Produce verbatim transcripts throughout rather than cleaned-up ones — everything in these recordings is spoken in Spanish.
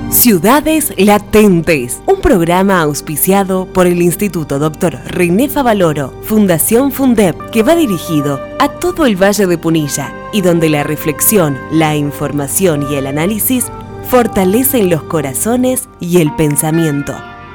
Ciudades Latentes, un programa auspiciado por el Instituto doctor René Favaloro, Fundación Fundeb, que va dirigido a todo el Valle de Punilla y donde la reflexión, la información y el análisis fortalecen los corazones y el pensamiento.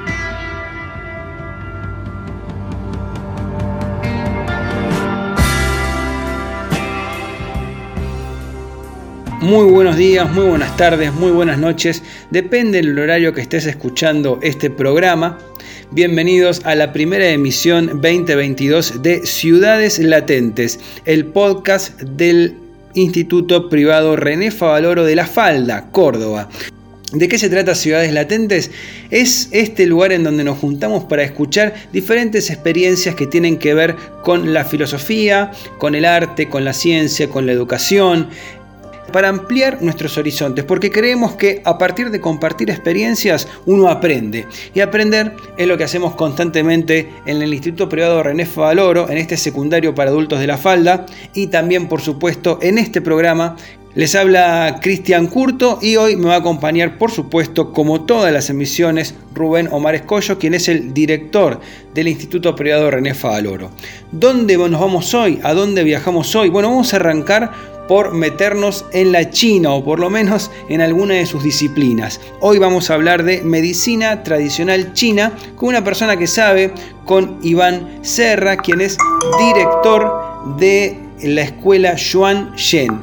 Muy buenos días, muy buenas tardes, muy buenas noches, depende del horario que estés escuchando este programa. Bienvenidos a la primera emisión veinte veintidós de Ciudades Latentes, el podcast del Instituto Privado René Favaloro de La Falda, Córdoba. ¿De qué se trata Ciudades Latentes? Es este lugar en donde nos juntamos para escuchar diferentes experiencias que tienen que ver con la filosofía, con el arte, con la ciencia, con la educación, para ampliar nuestros horizontes, porque creemos que a partir de compartir experiencias uno aprende, y aprender es lo que hacemos constantemente en el Instituto Privado René Favaloro, en este secundario para adultos de La Falda, y también por supuesto en este programa. Les habla Cristian Curto y hoy me va a acompañar, por supuesto, como todas las emisiones, Rubén Omar Escollo, quien es el director del Instituto Privado René Favaloro. ¿Dónde nos vamos hoy? ¿A dónde viajamos hoy? Bueno, vamos a arrancar por meternos en la China, o por lo menos en alguna de sus disciplinas. Hoy vamos a hablar de medicina tradicional china con una persona que sabe, con Iván Serra, quien es director de la escuela Yuan Shen,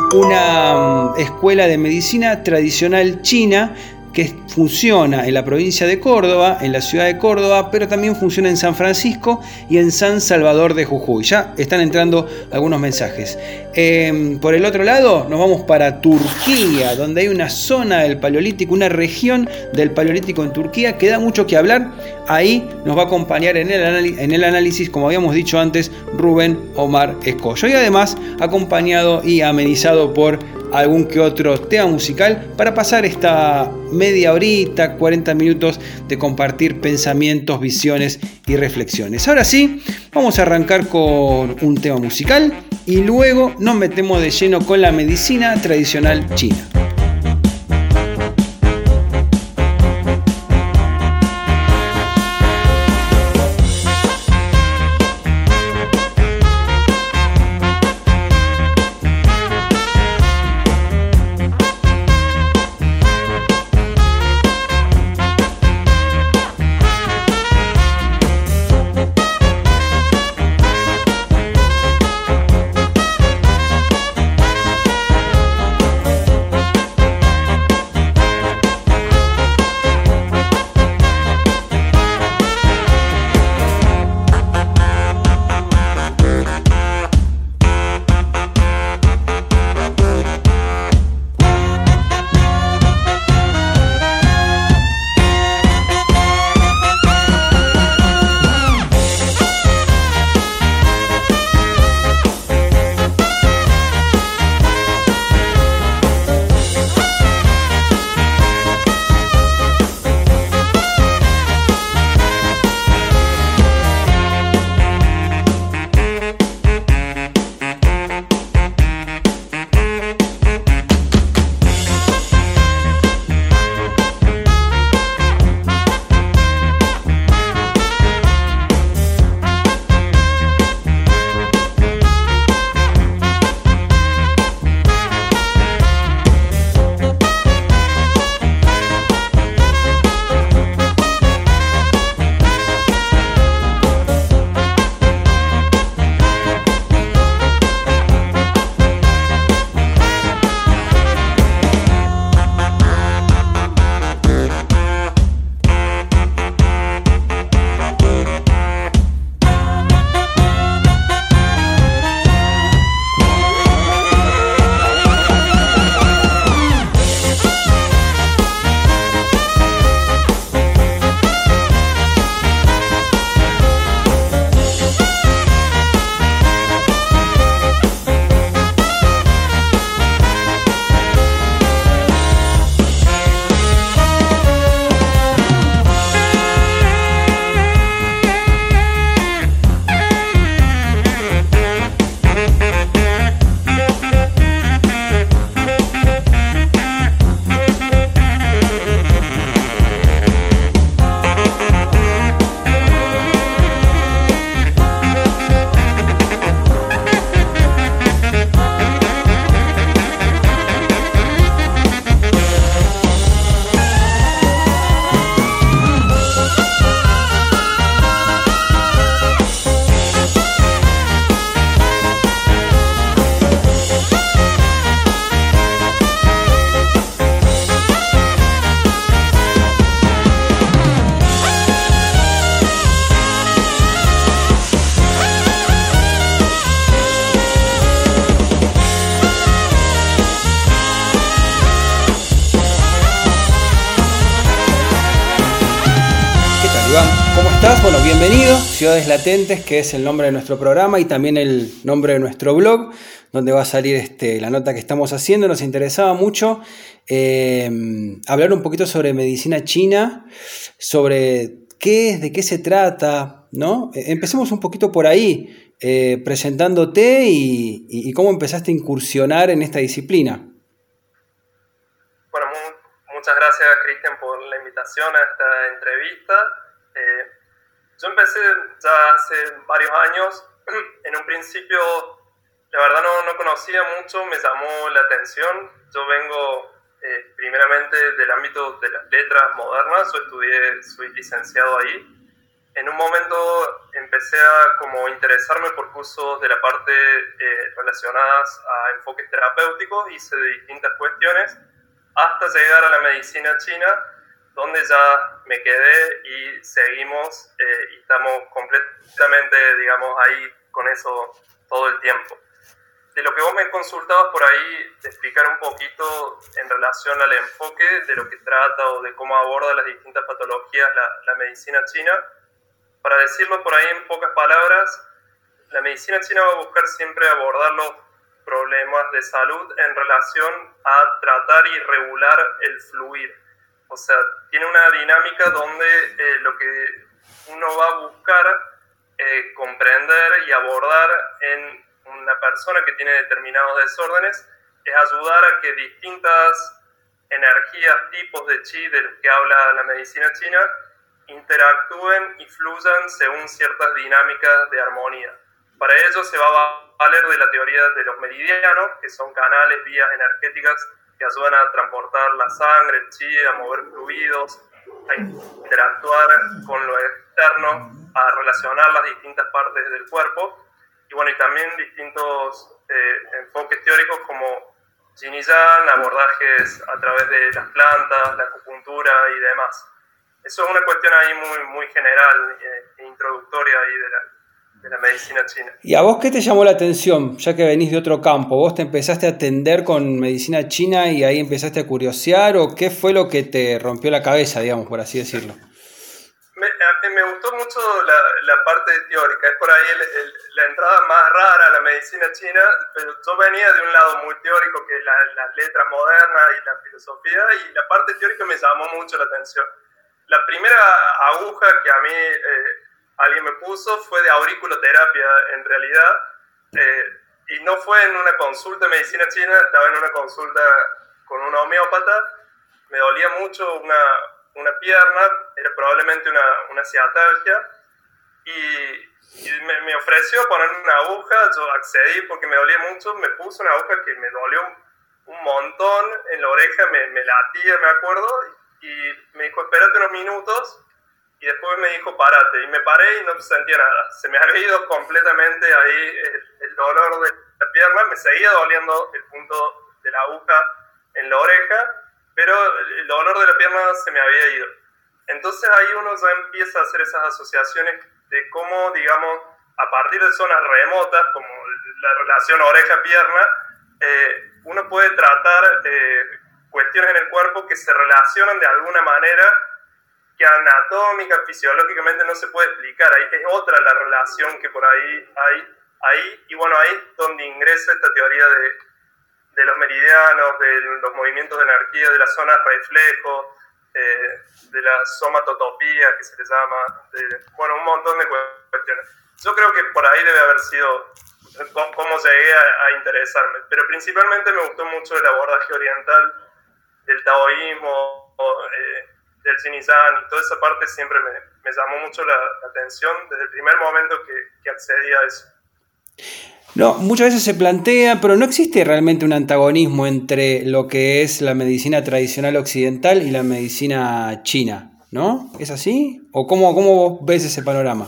una um, escuela de medicina tradicional china que funciona en la provincia de Córdoba, en la ciudad de Córdoba, pero también funciona en San Francisco y en San Salvador de Jujuy. Ya están entrando algunos mensajes. Eh, por el otro lado, nos vamos para Turquía, donde hay una zona del Paleolítico, una región del Paleolítico en Turquía que da mucho que hablar. Ahí nos va a acompañar en el, anál- en el análisis, como habíamos dicho antes, Rubén Omar Escollo. Y además acompañado y amenizado por algún que otro tema musical para pasar esta media horita, cuarenta minutos de compartir pensamientos, visiones y reflexiones. Ahora sí, vamos a arrancar con un tema musical y luego nos metemos de lleno con la medicina tradicional china. Iván, ¿cómo estás? Bueno, bienvenido. Ciudades Latentes, que es el nombre de nuestro programa y también el nombre de nuestro blog, donde va a salir este, la nota que estamos haciendo. Nos interesaba mucho eh, hablar un poquito sobre medicina china, sobre qué es, de qué se trata, ¿no? Eh, empecemos un poquito por ahí, eh, presentándote y, y, y cómo empezaste a incursionar en esta disciplina. Bueno, mu- muchas gracias, Cristian, por la invitación a esta entrevista. Eh, yo empecé ya hace varios años. En un principio, la verdad no, no conocía mucho, me llamó la atención. Yo vengo eh, primeramente del ámbito de las letras modernas, yo estudié, soy licenciado ahí. En un momento empecé a como interesarme por cursos de la parte eh, relacionadas a enfoques terapéuticos, hice de distintas cuestiones, hasta llegar a la medicina china, donde ya me quedé y seguimos eh, y estamos completamente, digamos, ahí con eso todo el tiempo. De lo que vos me consultabas por ahí, de explicar un poquito en relación al enfoque de lo que trata o de cómo aborda las distintas patologías la, la medicina china. Para decirlo por ahí en pocas palabras, la medicina china va a buscar siempre abordar los problemas de salud en relación a tratar y regular el fluir. O sea, tiene una dinámica donde eh, lo que uno va a buscar eh, comprender y abordar en una persona que tiene determinados desórdenes es ayudar a que distintas energías, tipos de chi de los que habla la medicina china, interactúen y fluyan según ciertas dinámicas de armonía. Para ello se va a valer de la teoría de los meridianos, que son canales, vías energéticas que ayudan a transportar la sangre, el chi, a mover fluidos, a interactuar con lo externo, a relacionar las distintas partes del cuerpo. Y bueno, y también distintos eh, enfoques teóricos como Yin y Yang, abordajes a través de las plantas, la acupuntura y demás. Eso es una cuestión ahí muy, muy general e eh, introductoria ahí de la, de la medicina china. ¿Y a vos qué te llamó la atención, ya que venís de otro campo? ¿Vos te empezaste a atender con medicina china y ahí empezaste a curiosear? ¿O qué fue lo que te rompió la cabeza, digamos, por así decirlo? Me, a, me gustó mucho la, la parte teórica. Es por ahí el, el, la entrada más rara a la medicina china, pero yo venía de un lado muy teórico, que es la, las letras modernas y la filosofía, y la parte teórica me llamó mucho la atención. La primera aguja que a mí eh, alguien me puso fue de auriculoterapia, en realidad, eh, y no fue en una consulta de medicina china, estaba en una consulta con un homeópata. Me dolía mucho una, una pierna, era probablemente una, una ciatalgia, y, y me, me ofreció ponerme una aguja. Yo accedí porque me dolía mucho, me puso una aguja que me dolió un, un montón en la oreja, me, me latía, me acuerdo, y me dijo, espérate unos minutos, y después me dijo, párate, y me paré y no sentía nada. Se me había ido completamente ahí el, el dolor de la pierna, me seguía doliendo el punto de la aguja en la oreja, pero el dolor de la pierna se me había ido. Entonces ahí uno ya empieza a hacer esas asociaciones de cómo, digamos, a partir de zonas remotas, como la relación oreja-pierna, eh, uno puede tratar eh, cuestiones en el cuerpo que se relacionan de alguna manera que anatómica, fisiológicamente no se puede explicar. Ahí es otra la relación que por ahí hay, ahí, y bueno, ahí es donde ingresa esta teoría de, de los meridianos, de los movimientos de energía, de las zonas reflejo, eh, de la somatotopía, que se le llama, de, bueno, un montón de cuestiones. Yo creo que por ahí debe haber sido cómo llegué a, a interesarme, pero principalmente me gustó mucho el abordaje oriental del taoísmo, eh, del Yin y Yang, y toda esa parte siempre me, me llamó mucho la, la atención desde el primer momento que, que accedí a eso. No, muchas veces se plantea, pero no existe realmente un antagonismo entre lo que es la medicina tradicional occidental y la medicina china, ¿no? ¿Es así? ¿O cómo, cómo vos ves ese panorama?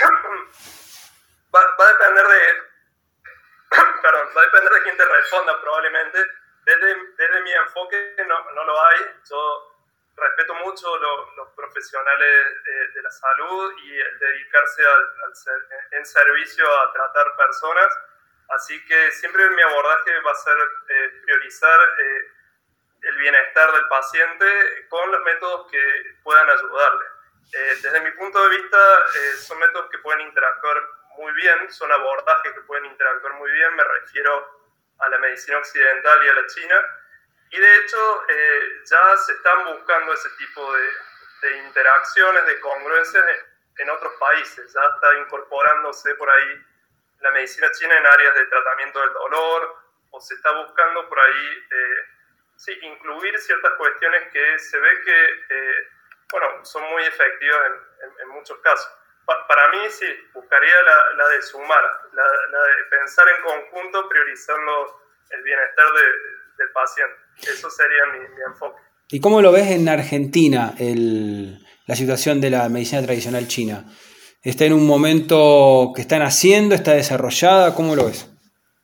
Va, va a depender de, perdón, va a depender de quién te responda probablemente. Desde, desde mi enfoque no, no lo hay. Yo respeto mucho lo, los profesionales eh, de la salud y el dedicarse al, al ser, en servicio a tratar personas. Así que siempre mi abordaje va a ser eh, priorizar eh, el bienestar del paciente con los métodos que puedan ayudarle. Eh, desde mi punto de vista, eh, son métodos que pueden interactuar muy bien, son abordajes que pueden interactuar muy bien, me refiero a la medicina occidental y a la china, y de hecho eh, ya se están buscando ese tipo de, de interacciones, de congruencias en, en otros países, ya está incorporándose por ahí la medicina china en áreas de tratamiento del dolor, o se está buscando por ahí, eh, sí, incluir ciertas cuestiones que se ve que, eh, bueno, son muy efectivas en, en, en muchos casos. Pa, para mí, sí, buscaría la, la de sumar, la, la de pensar en conjunto, priorizando el bienestar de, del paciente. Eso sería mi, mi enfoque. ¿Y cómo lo ves en Argentina, el, la situación de la medicina tradicional china? ¿Está en un momento que están haciendo, está desarrollada? ¿Cómo lo ves?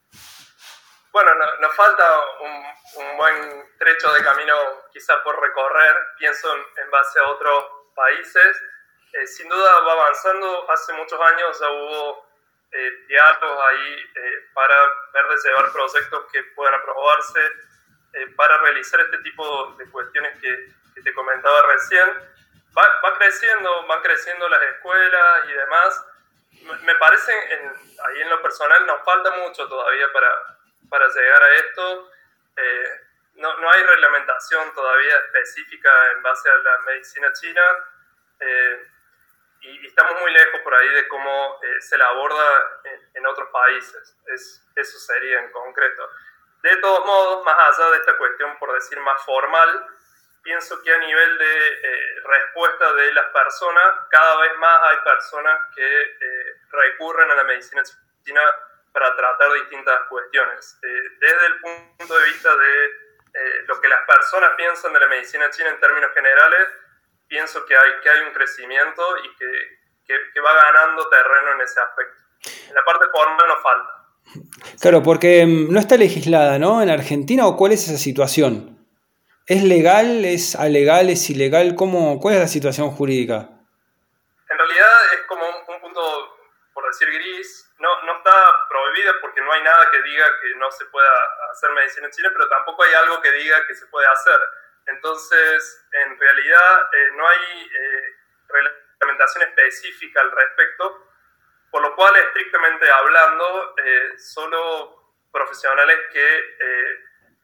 Bueno, no, nos falta un, un buen trecho de camino quizá por recorrer, pienso en, en base a otros países. Eh, sin duda va avanzando, hace muchos años ya hubo eh, diálogos ahí eh, para ver de llevar proyectos que puedan aprobarse, eh, para realizar este tipo de cuestiones que, que te comentaba recién. Va, va creciendo, van creciendo las escuelas y demás. Me, me parece, en, ahí en lo personal, nos falta mucho todavía para, para llegar a esto. Eh, no, no hay reglamentación todavía específica en base a la medicina china. Eh, y, y estamos muy lejos por ahí de cómo eh, se la aborda en, en otros países. Es, eso sería en concreto. De todos modos, más allá de esta cuestión, por decir más formal, pienso que a nivel de eh, respuesta de las personas, cada vez más hay personas que eh, recurren a la medicina china para tratar distintas cuestiones. Eh, desde el punto de vista de eh, lo que las personas piensan de la medicina china en términos generales, pienso que hay, que hay un crecimiento y que, que, que va ganando terreno en ese aspecto. En la parte formal nos falta. Claro, porque no está legislada, ¿no? En Argentina, ¿o cuál es esa situación? ¿Es legal? ¿Es alegal? ¿Es ilegal? ¿Cómo, ¿Cuál es la situación jurídica? En realidad es como un, un punto, por decir gris. No, no está prohibida porque no hay nada que diga que no se pueda hacer medicina china, pero tampoco hay algo que diga que se puede hacer. Entonces, en realidad eh, no hay eh, reglamentación específica al respecto, por lo cual, estrictamente hablando, eh, solo profesionales que eh,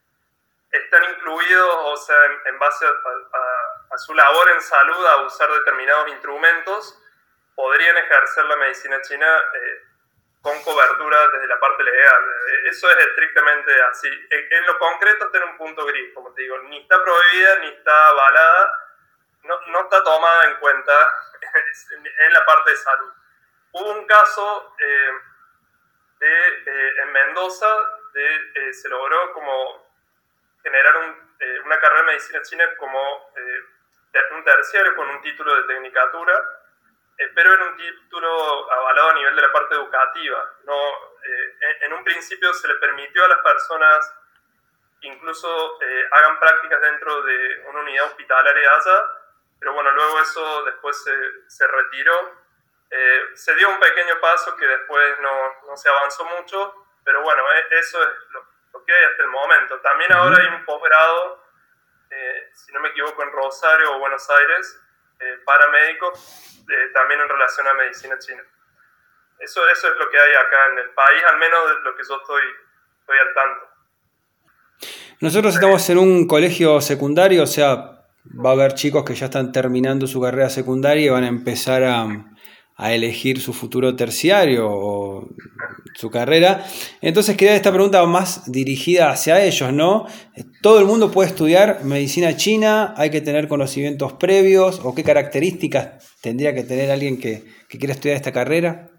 están incluidos, o sea, en, en base a, a, a su labor en salud, a usar determinados instrumentos, podrían ejercer la medicina china eh, con cobertura desde la parte legal. Eso es estrictamente así. En, en lo concreto está en un punto gris, como te digo, ni está prohibida ni está avalada, no, no está tomada en cuenta en la parte de salud. Hubo un caso eh, de, eh, en Mendoza, de, eh, se logró como generar un, eh, una carrera de medicina china como eh, un terciario con un título de tecnicatura, eh, pero era un título avalado a nivel de la parte educativa. No, eh, en, en un principio se le permitió a las personas incluso eh, hagan prácticas dentro de una unidad hospitalaria allá, pero bueno, luego eso después se, se retiró. Eh, se dio un pequeño paso que después no, no se avanzó mucho, pero bueno, eh, eso es lo, lo que hay hasta el momento. También ahora hay un posgrado, eh, si no me equivoco, en Rosario o Buenos Aires, eh, para médicos, eh, también en relación a medicina china. Eso, eso es lo que hay acá en el país, al menos de lo que yo estoy, estoy al tanto. Nosotros estamos en un colegio secundario, o sea, va a haber chicos que ya están terminando su carrera secundaria y van a empezar a... a elegir su futuro terciario o su carrera. Entonces queda esta pregunta más dirigida hacia ellos, ¿no? ¿Todo el mundo puede estudiar medicina china? ¿Hay que tener conocimientos previos? ¿O qué características tendría que tener alguien que, que quiera estudiar esta carrera?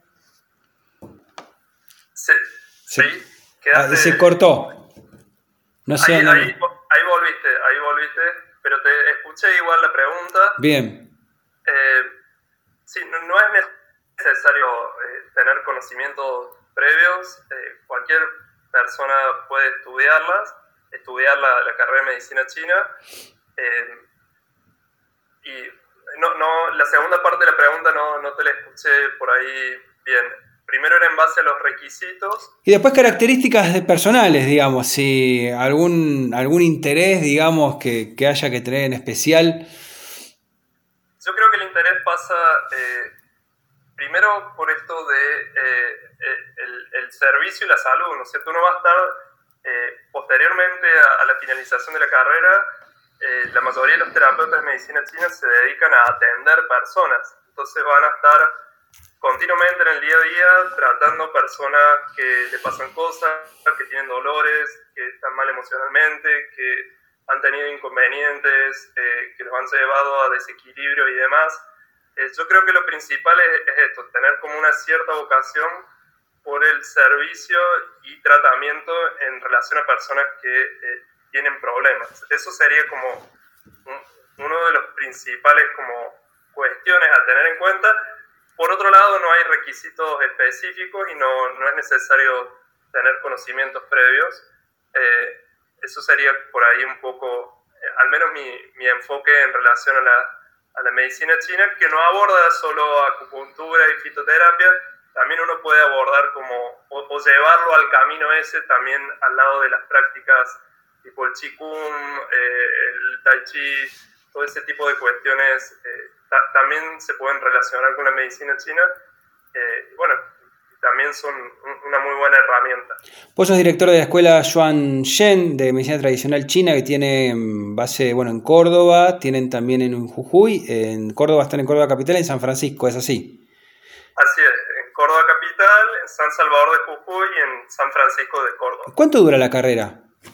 Sí, sí. Ah, se cortó. No sé. Ahí, ahí, ahí volviste, ahí volviste, pero te escuché igual la pregunta. Bien. Eh, Sí, no, no es necesario eh, tener conocimientos previos. Eh, cualquier persona puede estudiarlas, estudiar la, la carrera de medicina china. Eh, y no, no, la segunda parte de la pregunta no, no te la escuché por ahí bien. Primero era en base a los requisitos. Y después características personales, digamos, si algún, algún interés, digamos, que, que haya que tener en especial. Yo creo que el interés interés pasa eh, primero por esto de eh, el, el servicio y la salud, ¿no es cierto? Uno va a estar eh, posteriormente a, a la finalización de la carrera, eh, la mayoría de los terapeutas de medicina china se dedican a atender personas, entonces van a estar continuamente en el día a día tratando personas que le pasan cosas, que tienen dolores, que están mal emocionalmente, que han tenido inconvenientes, eh, que los han llevado a desequilibrio y demás. Eh, yo creo que lo principal es, es esto, tener como una cierta vocación por el servicio y tratamiento en relación a personas que eh, tienen problemas. Eso sería como un, uno de los principales como cuestiones a tener en cuenta. Por otro lado, no hay requisitos específicos y no, no es necesario tener conocimientos previos. Eh, eso sería por ahí un poco, eh, al menos mi, mi enfoque en relación a la, a la medicina china, que no aborda solo acupuntura y fitoterapia, también uno puede abordar como, o, o llevarlo al camino ese también al lado de las prácticas tipo el Qigong, eh, el Tai Chi, todo ese tipo de cuestiones eh, ta- también se pueden relacionar con la medicina china. Eh, bueno, también son un, una muy buena herramienta. Vos sos director de la escuela Xuan Shen de medicina tradicional china, que tiene base bueno, en Córdoba, tienen también en Jujuy, en Córdoba están en Córdoba Capital y en San Francisco, ¿es así? Así es, en Córdoba Capital, en San Salvador de Jujuy y en San Francisco de Córdoba. ¿Cuánto dura la carrera?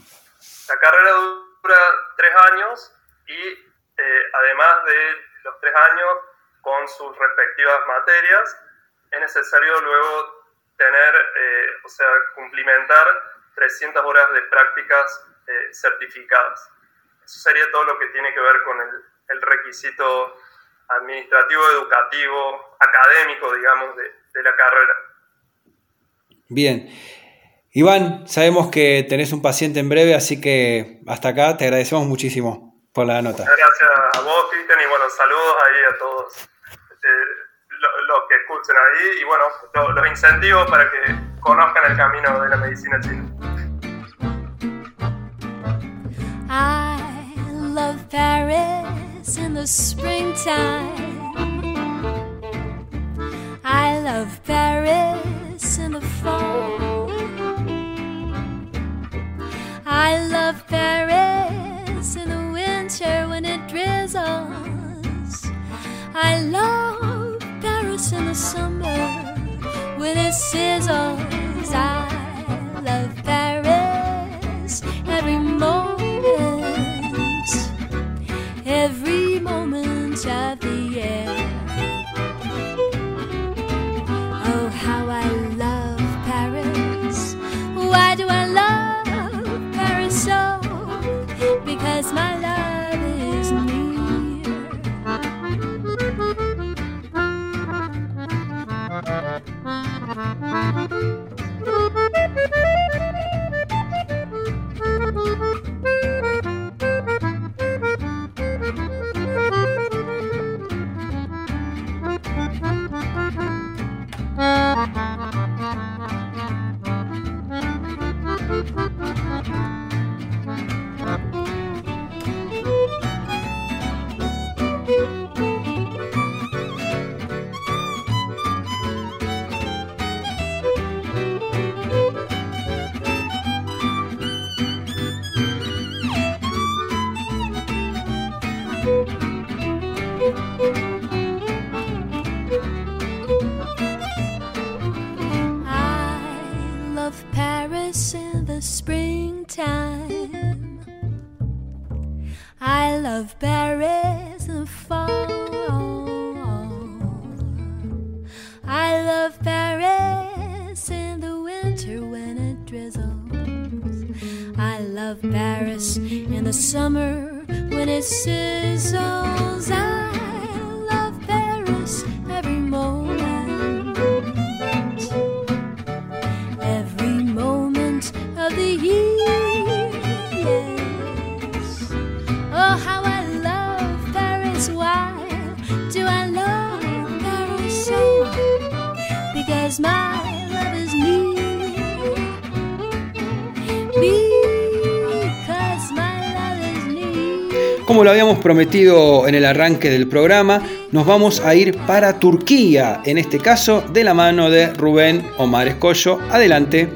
La carrera dura tres años y eh, además de los tres años con sus respectivas materias, es necesario luego tener, eh, o sea, cumplimentar trescientas horas de prácticas eh, certificadas. Eso sería todo lo que tiene que ver con el, el requisito administrativo, educativo, académico, digamos, de, de la carrera. Bien. Iván, sabemos que tenés un paciente en breve, así que hasta acá te agradecemos muchísimo por la nota. Gracias a vos, Cristian, y bueno, saludos ahí a todos eh, los, los que escuchen ahí, y bueno, lo, los incentivos para que conozcan el camino de la medicina china. I love Paris in the springtime. I love Paris in the fall. I love Paris in the winter when it drizzles. I love Paris in the summer when it sizzles. I love Paris every moment, every moment of the year. Oh, how I love Paris. Why do I love Paris so? Because my love is near. I love Paris in the fall. I love Paris in the winter when it drizzles. I love Paris in the summer when it sizzles. I love Paris every moment, every moment of the year. Oh, how I love Paris. Why do I love Paris so? Because my love is near. Because my love is near. Como lo habíamos prometido en el arranque del programa, nos vamos a ir para Turquía, en este caso de la mano de Rubén Omar Escollo. Adelante.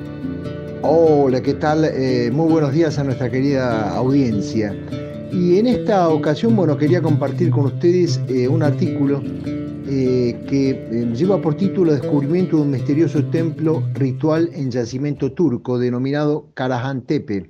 Hola, ¿qué tal? Eh, muy buenos días a nuestra querida audiencia. Y en esta ocasión, bueno, quería compartir con ustedes eh, un artículo eh, que eh, lleva por título Descubrimiento de un misterioso templo ritual en yacimiento turco denominado Karahan Tepe.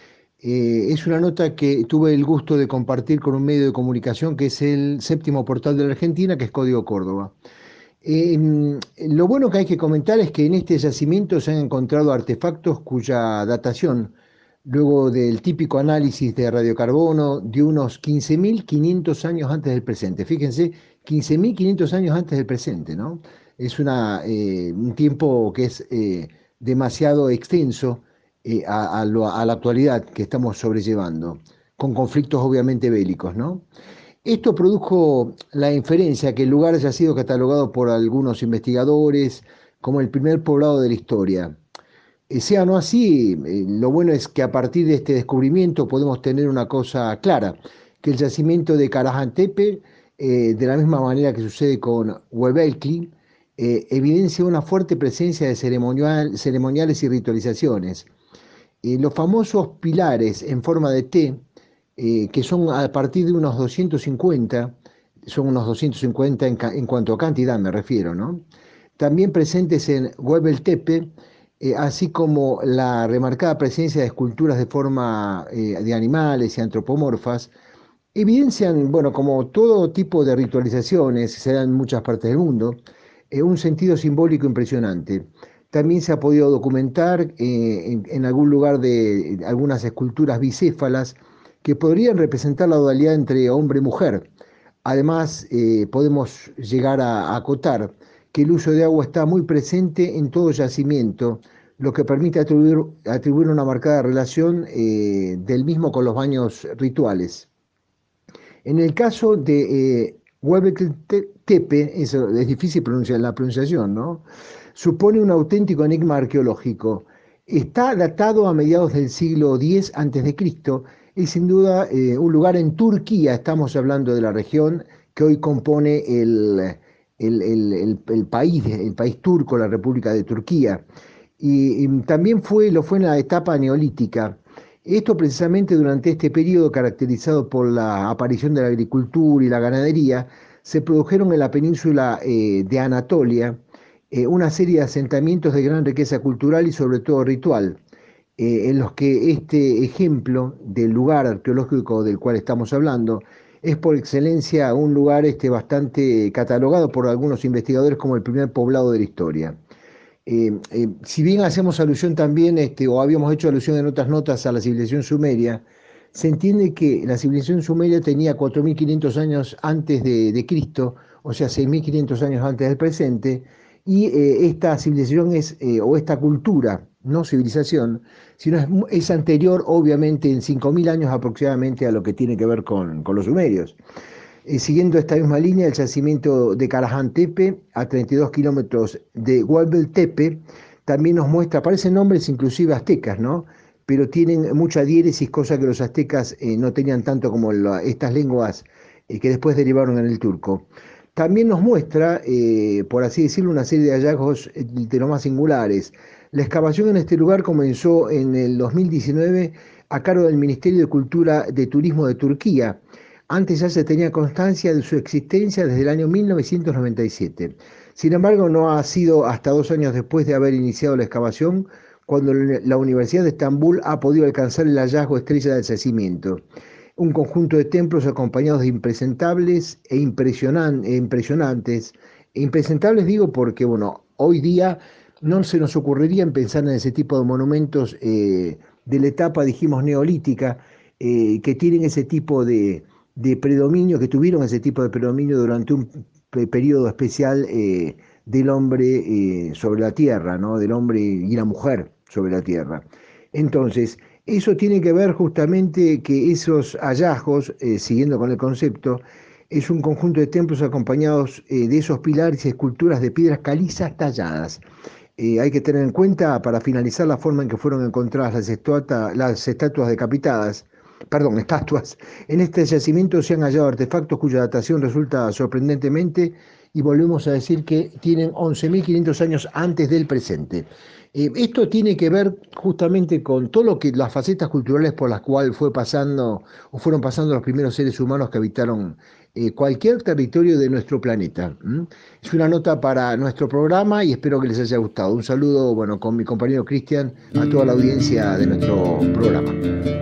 Eh, es una nota que tuve el gusto de compartir con un medio de comunicación que es el séptimo portal de la Argentina, que es Código Córdoba. Eh, lo bueno que hay que comentar es que en este yacimiento se han encontrado artefactos cuya datación, luego del típico análisis de radiocarbono, de unos quince mil quinientos años antes del presente. Fíjense, quince mil quinientos años antes del presente, ¿no? Es una, eh, un tiempo que es eh, demasiado extenso Eh, a, a, lo, a la actualidad que estamos sobrellevando, con conflictos obviamente bélicos, ¿no? Esto produjo la inferencia que el lugar haya sido catalogado por algunos investigadores como el primer poblado de la historia. Eh, sea o no así, eh, lo bueno es que a partir de este descubrimiento podemos tener una cosa clara, que el yacimiento de Karahan Tepe, eh, de la misma manera que sucede con Göbekli, eh, evidencia una fuerte presencia de ceremonial, ceremoniales y ritualizaciones. Eh, los famosos pilares en forma de T, eh, que son a partir de unos doscientos cincuenta, son unos doscientos cincuenta en, en cuanto a cantidad me refiero, ¿no? También presentes en Göbekli Tepe, eh, así como la remarcada presencia de esculturas de forma eh, de animales y antropomorfas, evidencian, bueno, como todo tipo de ritualizaciones se dan en muchas partes del mundo, eh, un sentido simbólico impresionante. También se ha podido documentar eh, en, en algún lugar de, de algunas esculturas bicéfalas que podrían representar la dualidad entre hombre y mujer. Además, eh, podemos llegar a, a acotar que el uso de agua está muy presente en todo yacimiento, lo que permite atribuir, atribuir una marcada relación eh, del mismo con los baños rituales. En el caso de eh, Göbekli Tepe, eso es difícil pronunciar la pronunciación, ¿no? Supone un auténtico enigma arqueológico. Está datado a mediados del siglo diez antes de Cristo, es sin duda eh, un lugar en Turquía, estamos hablando de la región que hoy compone el, el, el, el, el país, el país turco, la República de Turquía. Y, y también fue, lo fue en la etapa neolítica. Esto precisamente durante este periodo caracterizado por la aparición de la agricultura y la ganadería, se produjeron en la península eh, de Anatolia eh, una serie de asentamientos de gran riqueza cultural y sobre todo ritual, eh, en los que este ejemplo del lugar arqueológico del cual estamos hablando es por excelencia un lugar este, bastante catalogado por algunos investigadores como el primer poblado de la historia. Eh, eh, si bien hacemos alusión también, este, o habíamos hecho alusión en otras notas a la civilización sumeria, se entiende que la civilización sumeria tenía cuatro mil quinientos años antes de, de Cristo, o sea, seis mil quinientos años antes del presente, y eh, esta civilización es, eh, o esta cultura, no civilización, sino es, es anterior, obviamente, en cinco mil años aproximadamente a lo que tiene que ver con, con los sumerios. Eh, siguiendo esta misma línea, el yacimiento de Karahan Tepe, a treinta y dos kilómetros de Göbekli Tepe, también nos muestra, parecen nombres inclusive aztecas, ¿no? Pero tienen mucha diéresis, cosa que los aztecas eh, no tenían tanto como la, estas lenguas eh, que después derivaron en el turco. También nos muestra, eh, por así decirlo, una serie de hallazgos de los más singulares. La excavación en este lugar comenzó en el dos mil diecinueve a cargo del Ministerio de Cultura de Turismo de Turquía. Antes ya se tenía constancia de su existencia desde el año mil novecientos noventa y siete. Sin embargo, no ha sido hasta dos años después de haber iniciado la excavación cuando la Universidad de Estambul ha podido alcanzar el hallazgo estrella del yacimiento. Un conjunto de templos acompañados de impresentables e, impresionan, e impresionantes. E impresentables digo porque, bueno, hoy día no se nos ocurriría pensar en ese tipo de monumentos eh, de la etapa, dijimos, neolítica, eh, que tienen ese tipo de, de predominio, que tuvieron ese tipo de predominio durante un periodo especial eh, del hombre eh, sobre la tierra, ¿no? Del hombre y la mujer sobre la tierra. Entonces, eso tiene que ver justamente que esos hallazgos, eh, siguiendo con el concepto, es un conjunto de templos acompañados eh, de esos pilares y esculturas de piedras calizas talladas. Eh, hay que tener en cuenta, para finalizar, la forma en que fueron encontradas las, estuata, las estatuas decapitadas, perdón, estatuas. En este yacimiento se han hallado artefactos cuya datación resulta sorprendentemente, y volvemos a decir que tienen once mil quinientos años antes del presente. Eh, esto tiene que ver justamente con todo lo que las facetas culturales por las cuales fue pasando o fueron pasando los primeros seres humanos que habitaron eh, cualquier territorio de nuestro planeta. ¿Mm? Es una nota para nuestro programa y espero que les haya gustado. Un saludo, bueno, con mi compañero Cristian a toda la audiencia de nuestro programa.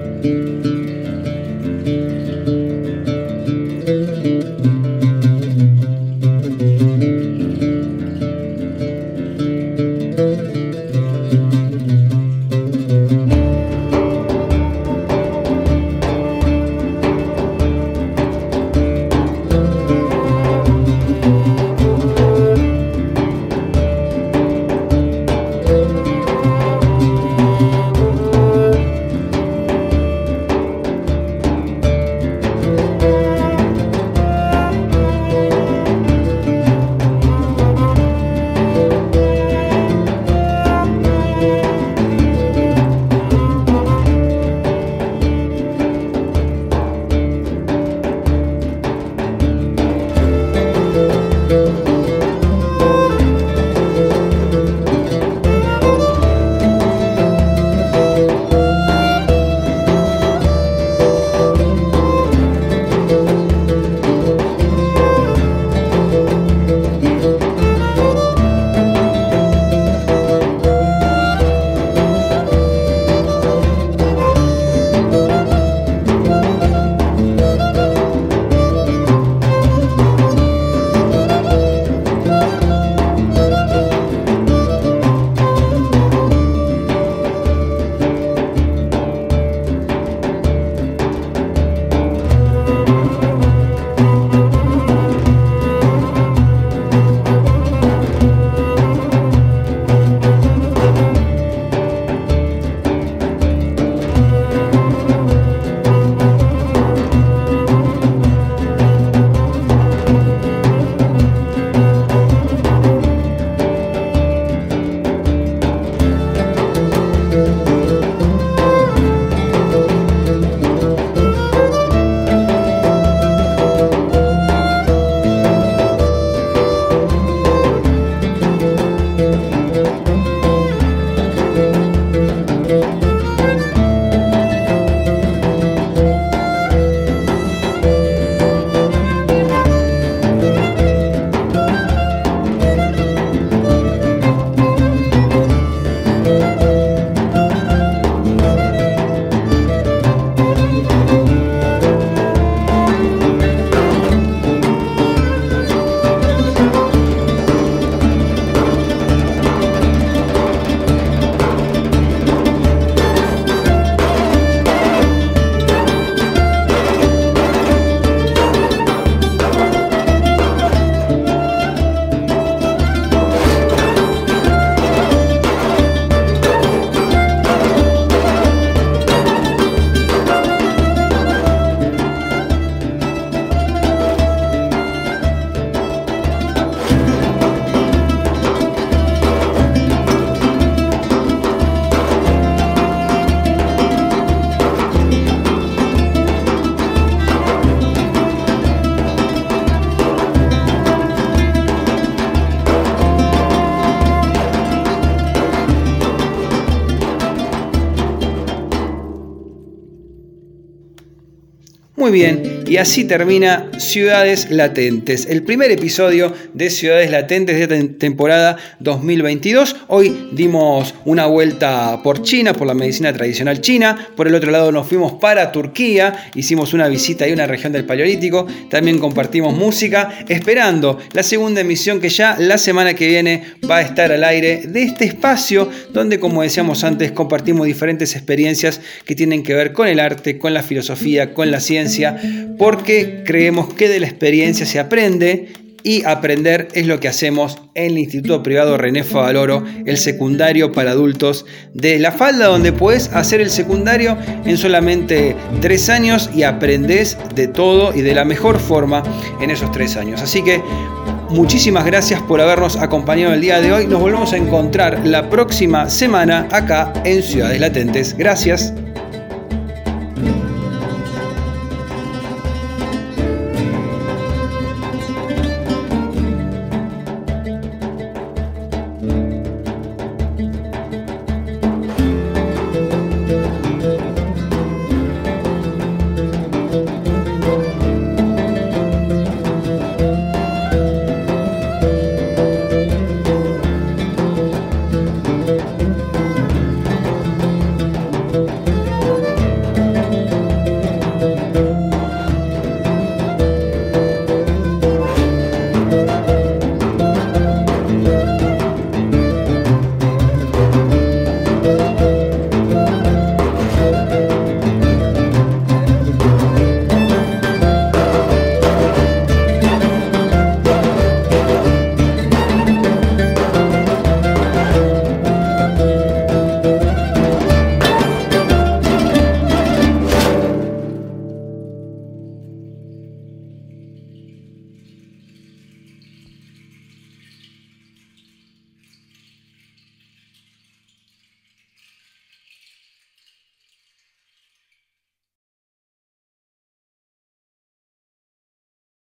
Muy bien, y así termina Ciudades Latentes, el primer episodio de Ciudades Latentes de esta temporada dos mil veintidós. Hoy dimos una vuelta por China, por la medicina tradicional china. Por el otro lado nos fuimos para Turquía, hicimos una visita a una región del Paleolítico. También compartimos música, esperando la segunda emisión que ya la semana que viene va a estar al aire de este espacio donde, como decíamos antes, compartimos diferentes experiencias que tienen que ver con el arte, con la filosofía, con la ciencia, porque creemos que de la experiencia se aprende, y aprender es lo que hacemos en el Instituto Privado René Favaloro, el secundario para adultos de La Falda, donde puedes hacer el secundario en solamente tres años y aprendes de todo y de la mejor forma en esos tres años. Así que muchísimas gracias por habernos acompañado el día de hoy. Nos volvemos a encontrar la próxima semana acá en Ciudades Latentes. Gracias.